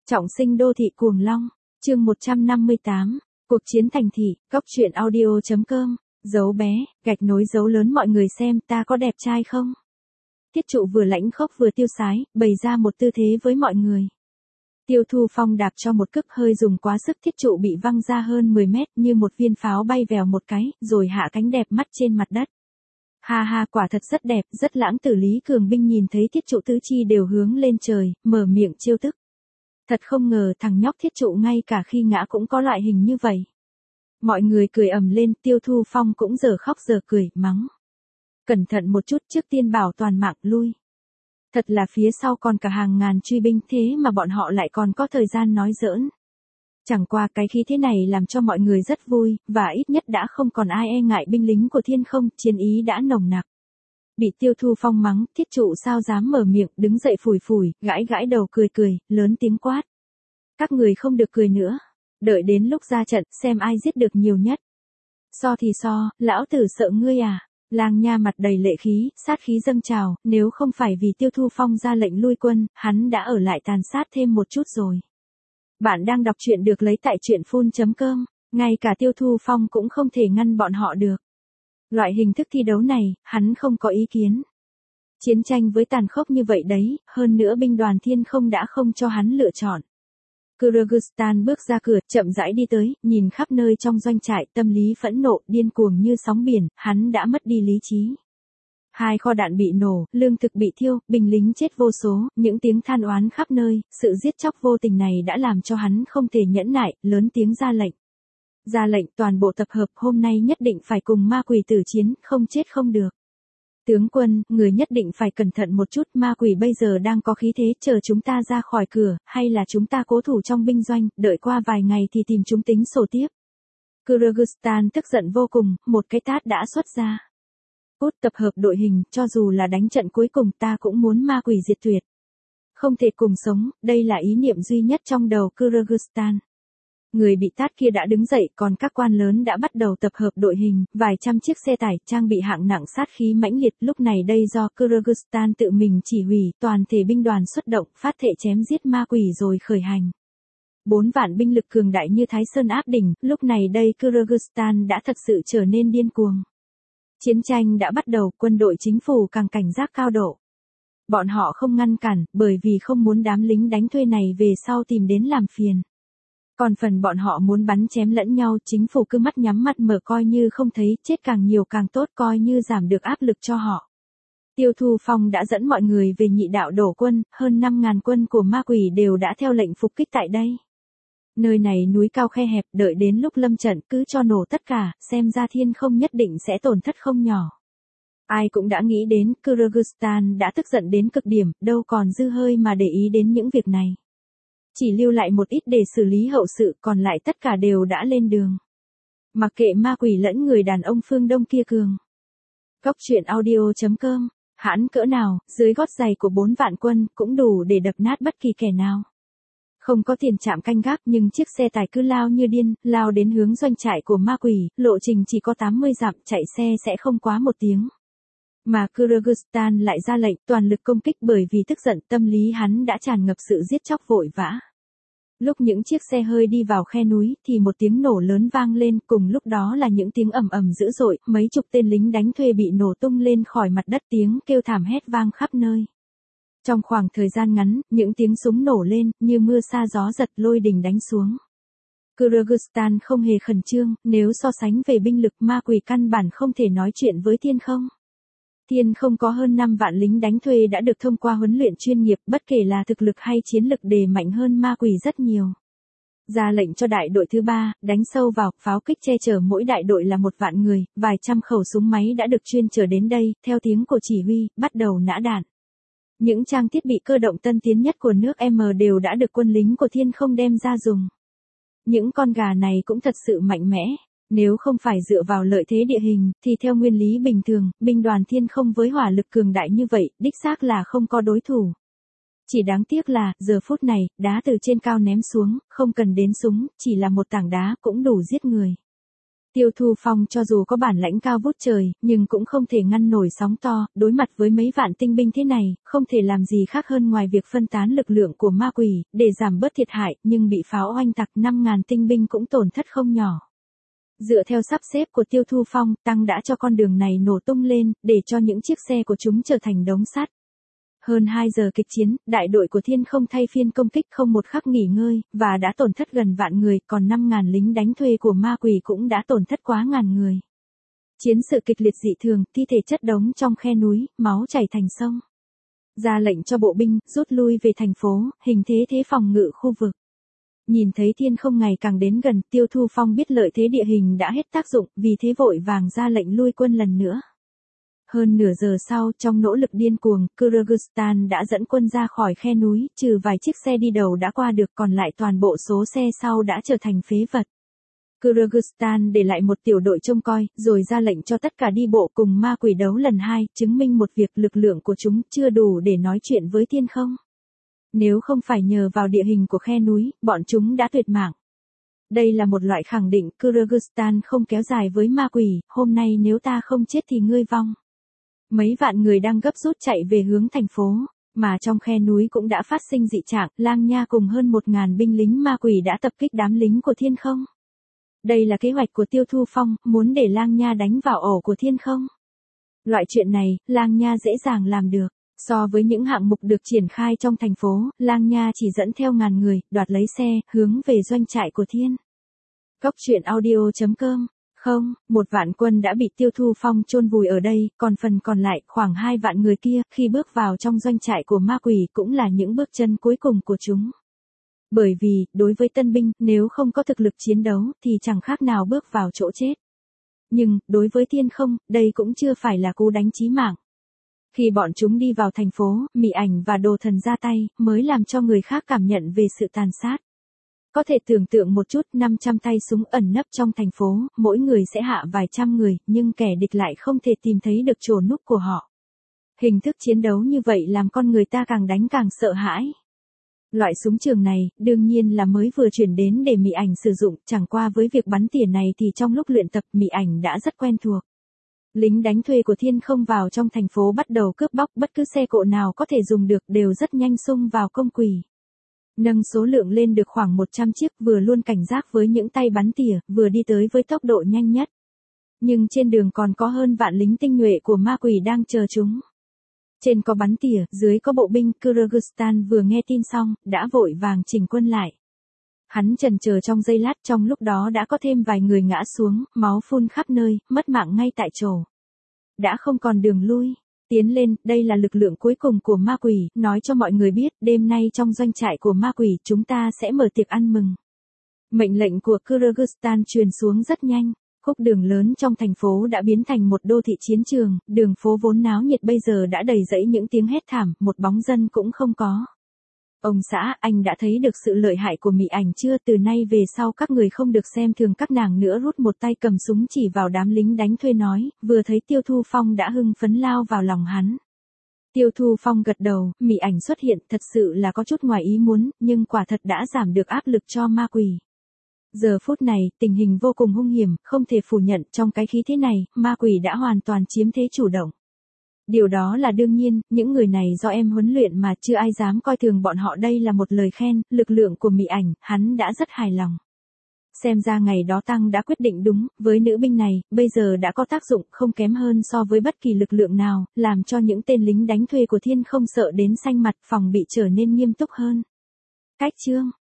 Trọng sinh đô thị cuồng long, chương 158, cuộc chiến thành thị, góc truyện audio.com, dấu bé, gạch nối dấu lớn mọi người xem ta có đẹp trai không? Tiết Trụ vừa lãnh khốc vừa tiêu sái, bày ra một tư thế với mọi người. Tiêu Thu Phong đạp cho một cước hơi dùng quá sức, Thiết Trụ bị văng ra hơn 10 mét như một viên pháo bay vèo một cái, rồi hạ cánh đẹp mắt trên mặt đất. Ha ha, quả thật rất đẹp, rất lãng tử. Lý Cường Binh nhìn thấy Thiết Trụ tứ chi đều hướng lên trời, mở miệng trêu tức. Thật không ngờ thằng nhóc Thiết Trụ ngay cả khi ngã cũng có loại hình như vậy. Mọi người cười ầm lên, Tiêu Thu Phong cũng giờ khóc giờ cười, mắng. Cẩn thận một chút, trước tiên bảo toàn mạng lui. Thật là phía sau còn cả hàng ngàn truy binh, thế mà bọn họ lại còn có thời gian nói giỡn. Chẳng qua cái khí thế này làm cho mọi người rất vui, và ít nhất đã không còn ai e ngại binh lính của Thiên Không, chiến ý đã nồng nặc. Bị Tiêu Thu Phong mắng, Thiết Trụ sao dám mở miệng, đứng dậy phủi phủi, gãi gãi đầu cười cười, lớn tiếng quát. Các người không được cười nữa. Đợi đến lúc ra trận, xem ai giết được nhiều nhất. So thì so, lão tử sợ ngươi à? Lang Nha mặt đầy lệ khí, sát khí dâng trào, nếu không phải vì Tiêu Thu Phong ra lệnh lui quân, hắn đã ở lại tàn sát thêm một chút rồi. Bạn đang đọc truyện được lấy tại truyện.com, ngay cả Tiêu Thu Phong cũng không thể ngăn bọn họ được. Loại hình thức thi đấu này, hắn không có ý kiến. Chiến tranh với tàn khốc như vậy đấy, hơn nữa binh đoàn Thiên Không đã không cho hắn lựa chọn. Kyrgyzstan bước ra cửa, chậm rãi đi tới, nhìn khắp nơi trong doanh trại, tâm lý phẫn nộ, điên cuồng như sóng biển, hắn đã mất đi lý trí. Hai kho đạn bị nổ, lương thực bị thiêu, binh lính chết vô số, những tiếng than oán khắp nơi, sự giết chóc vô tình này đã làm cho hắn không thể nhẫn nại, lớn tiếng ra lệnh. Ra lệnh toàn bộ tập hợp, hôm nay nhất định phải cùng ma quỷ tử chiến, không chết không được. Tướng quân, người nhất định phải cẩn thận một chút, ma quỷ bây giờ đang có khí thế, chờ chúng ta ra khỏi cửa, hay là chúng ta cố thủ trong binh doanh, đợi qua vài ngày thì tìm chúng tính sổ tiếp. Kyrgyzstan tức giận vô cùng, một cái tát đã xuất ra. Cút, tập hợp đội hình, cho dù là đánh trận cuối cùng ta cũng muốn ma quỷ diệt tuyệt. Không thể cùng sống, đây là ý niệm duy nhất trong đầu Kyrgyzstan. Người bị tát kia đã đứng dậy, còn các quan lớn đã bắt đầu tập hợp đội hình, vài trăm chiếc xe tải trang bị hạng nặng sát khí mãnh liệt, lúc này đây do Kyrgyzstan tự mình chỉ huy, toàn thể binh đoàn xuất động, phát thệ chém giết ma quỷ rồi khởi hành. 4 vạn binh lực cường đại như Thái Sơn áp đỉnh, lúc này đây Kyrgyzstan đã thật sự trở nên điên cuồng. Chiến tranh đã bắt đầu, quân đội chính phủ càng cảnh giác cao độ. Bọn họ không ngăn cản, bởi vì không muốn đám lính đánh thuê này về sau tìm đến làm phiền. Còn phần bọn họ muốn bắn chém lẫn nhau, chính phủ cứ mắt nhắm mắt mở coi như không thấy, chết càng nhiều càng tốt, coi như giảm được áp lực cho họ. Tiêu Thu Phong đã dẫn mọi người về Nhị Đạo đổ quân, hơn 5.000 quân của ma quỷ đều đã theo lệnh phục kích tại đây. Nơi này núi cao khe hẹp, đợi đến lúc lâm trận cứ cho nổ tất cả, xem ra Thiên Không nhất định sẽ tổn thất không nhỏ. Ai cũng đã nghĩ đến, Kyrgyzstan đã tức giận đến cực điểm, đâu còn dư hơi mà để ý đến những việc này. Chỉ lưu lại một ít để xử lý hậu sự, còn lại tất cả đều đã lên đường. Mặc kệ ma quỷ lẫn người đàn ông phương Đông kia cường. Góc truyện audio.com, hãn cỡ nào, dưới gót giày của 4 vạn quân, cũng đủ để đập nát bất kỳ kẻ nào. Không có tiền trạm canh gác, nhưng chiếc xe tải cứ lao như điên, lao đến hướng doanh trại của ma quỷ, lộ trình chỉ có 80 dặm, chạy xe sẽ không quá 1 tiếng. Mà Kyrgyzstan lại ra lệnh toàn lực công kích, bởi vì tức giận, tâm lý hắn đã tràn ngập sự giết chóc vội vã. Lúc những chiếc xe hơi đi vào khe núi thì một tiếng nổ lớn vang lên, cùng lúc đó là những tiếng ầm ầm dữ dội, mấy chục tên lính đánh thuê bị nổ tung lên khỏi mặt đất, tiếng kêu thảm hét vang khắp nơi. Trong khoảng thời gian ngắn, những tiếng súng nổ lên, như mưa sa gió giật, lôi đình đánh xuống. Kyrgyzstan không hề khẩn trương, nếu so sánh về binh lực, ma quỷ căn bản không thể nói chuyện với Thiên Không. Thiên Không có hơn 5 vạn lính đánh thuê đã được thông qua huấn luyện chuyên nghiệp, bất kể là thực lực hay chiến lực đều mạnh hơn ma quỷ rất nhiều. Ra lệnh cho đại đội thứ 3, đánh sâu vào, pháo kích che chở mỗi đại đội là 1 vạn người, vài trăm khẩu súng máy đã được chuyên chở đến đây, theo tiếng của chỉ huy, bắt đầu nã đạn. Những trang thiết bị cơ động tân tiến nhất của nước M đều đã được quân lính của Thiên Không đem ra dùng. Những con gà này cũng thật sự mạnh mẽ. Nếu không phải dựa vào lợi thế địa hình, thì theo nguyên lý bình thường, binh đoàn Thiên Không với hỏa lực cường đại như vậy, đích xác là không có đối thủ. Chỉ đáng tiếc là, giờ phút này, đá từ trên cao ném xuống, không cần đến súng, chỉ là một tảng đá cũng đủ giết người. Tiêu Thu Phong cho dù có bản lãnh cao vút trời, nhưng cũng không thể ngăn nổi sóng to, đối mặt với mấy vạn tinh binh thế này, không thể làm gì khác hơn ngoài việc phân tán lực lượng của ma quỷ, để giảm bớt thiệt hại, nhưng bị pháo oanh tạc 5.000 tinh binh cũng tổn thất không nhỏ. Dựa theo sắp xếp của Tiêu Thu Phong, Tăng đã cho con đường này nổ tung lên, để cho những chiếc xe của chúng trở thành đống sắt. Hơn 2 giờ kịch chiến, đại đội của Thiên không thay phiên công kích không một khắc nghỉ ngơi, và đã tổn thất gần vạn người, còn 5.000 lính đánh thuê của ma quỷ cũng đã tổn thất quá ngàn người. Chiến sự kịch liệt dị thường, thi thể chất đống trong khe núi, máu chảy thành sông. Ra lệnh cho bộ binh, rút lui về thành phố, hình thế phòng ngự khu vực. Nhìn thấy Thiên không ngày càng đến gần, Tiêu Thu Phong biết lợi thế địa hình đã hết tác dụng, vì thế vội vàng ra lệnh lui quân lần nữa. Hơn nửa giờ sau, trong nỗ lực điên cuồng, Kyrgyzstan đã dẫn quân ra khỏi khe núi, trừ vài chiếc xe đi đầu đã qua được, còn lại toàn bộ số xe sau đã trở thành phế vật. Kyrgyzstan để lại một tiểu đội trông coi, rồi ra lệnh cho tất cả đi bộ cùng ma quỷ đấu lần 2, chứng minh một việc lực lượng của chúng chưa đủ để nói chuyện với Thiên không. Nếu không phải nhờ vào địa hình của khe núi, bọn chúng đã tuyệt mạng. Đây là một loại khẳng định, Kyrgyzstan không kéo dài với ma quỷ, hôm nay nếu ta không chết thì ngươi vong. Mấy vạn người đang gấp rút chạy về hướng thành phố, mà trong khe núi cũng đã phát sinh dị trạng, Lang Nha cùng hơn 1.000 binh lính ma quỷ đã tập kích đám lính của Thiên không. Đây là kế hoạch của Tiêu Thu Phong, muốn để Lang Nha đánh vào ổ của Thiên không. Loại chuyện này, Lang Nha dễ dàng làm được. So với những hạng mục được triển khai trong thành phố, Lang Nha chỉ dẫn theo ngàn người, đoạt lấy xe, hướng về doanh trại của Thiên. Góc truyện audio.com. Không, 1 vạn quân đã bị Tiêu Thu Phong chôn vùi ở đây, còn phần còn lại, khoảng 2 vạn người kia, khi bước vào trong doanh trại của ma quỷ cũng là những bước chân cuối cùng của chúng. Bởi vì, đối với tân binh, nếu không có thực lực chiến đấu, thì chẳng khác nào bước vào chỗ chết. Nhưng, đối với Thiên không, đây cũng chưa phải là cú đánh chí mạng. Khi bọn chúng đi vào thành phố, Mị Ảnh và Đồ Thần ra tay, mới làm cho người khác cảm nhận về sự tàn sát. Có thể tưởng tượng một chút, 500 tay súng ẩn nấp trong thành phố, mỗi người sẽ hạ vài trăm người, nhưng kẻ địch lại không thể tìm thấy được chỗ núp của họ. Hình thức chiến đấu như vậy làm con người ta càng đánh càng sợ hãi. Loại súng trường này, đương nhiên là mới vừa chuyển đến để Mị Ảnh sử dụng, chẳng qua với việc bắn tỉa này thì trong lúc luyện tập Mị Ảnh đã rất quen thuộc. Lính đánh thuê của Thiên không vào trong thành phố bắt đầu cướp bóc, bất cứ xe cộ nào có thể dùng được đều rất nhanh xung vào công quỷ. Nâng số lượng lên được khoảng 100 chiếc, vừa luôn cảnh giác với những tay bắn tỉa, vừa đi tới với tốc độ nhanh nhất. Nhưng trên đường còn có hơn vạn lính tinh nhuệ của ma quỷ đang chờ chúng. Trên có bắn tỉa, dưới có bộ binh, Kyrgyzstan vừa nghe tin xong, đã vội vàng chỉnh quân lại. Hắn chần chờ trong giây lát, trong lúc đó đã có thêm vài người ngã xuống, máu phun khắp nơi, mất mạng ngay tại chỗ. Đã không còn đường lui. Tiến lên, đây là lực lượng cuối cùng của ma quỷ, nói cho mọi người biết, đêm nay trong doanh trại của ma quỷ chúng ta sẽ mở tiệc ăn mừng. Mệnh lệnh của Kyrgyzstan truyền xuống rất nhanh, khúc đường lớn trong thành phố đã biến thành một đô thị chiến trường, đường phố vốn náo nhiệt bây giờ đã đầy rẫy những tiếng hét thảm, một bóng dân cũng không có. Ông xã, anh đã thấy được sự lợi hại của Mị Ảnh chưa? Từ nay về sau các người không được xem thường các nàng nữa. Rút một tay cầm súng chỉ vào đám lính đánh thuê nói, vừa thấy Tiêu Thu Phong đã hưng phấn lao vào lòng hắn. Tiêu Thu Phong gật đầu, Mị Ảnh xuất hiện thật sự là có chút ngoài ý muốn, nhưng quả thật đã giảm được áp lực cho ma quỷ. Giờ phút này, tình hình vô cùng hung hiểm, không thể phủ nhận, trong cái khí thế này, ma quỷ đã hoàn toàn chiếm thế chủ động. Điều đó là đương nhiên, những người này do em huấn luyện mà chưa ai dám coi thường bọn họ, đây là một lời khen, lực lượng của Mị Ảnh, hắn đã rất hài lòng. Xem ra ngày đó Tăng đã quyết định đúng, với nữ binh này, bây giờ đã có tác dụng không kém hơn so với bất kỳ lực lượng nào, làm cho những tên lính đánh thuê của Thiên không sợ đến xanh mặt, phòng bị trở nên nghiêm túc hơn. Cách chương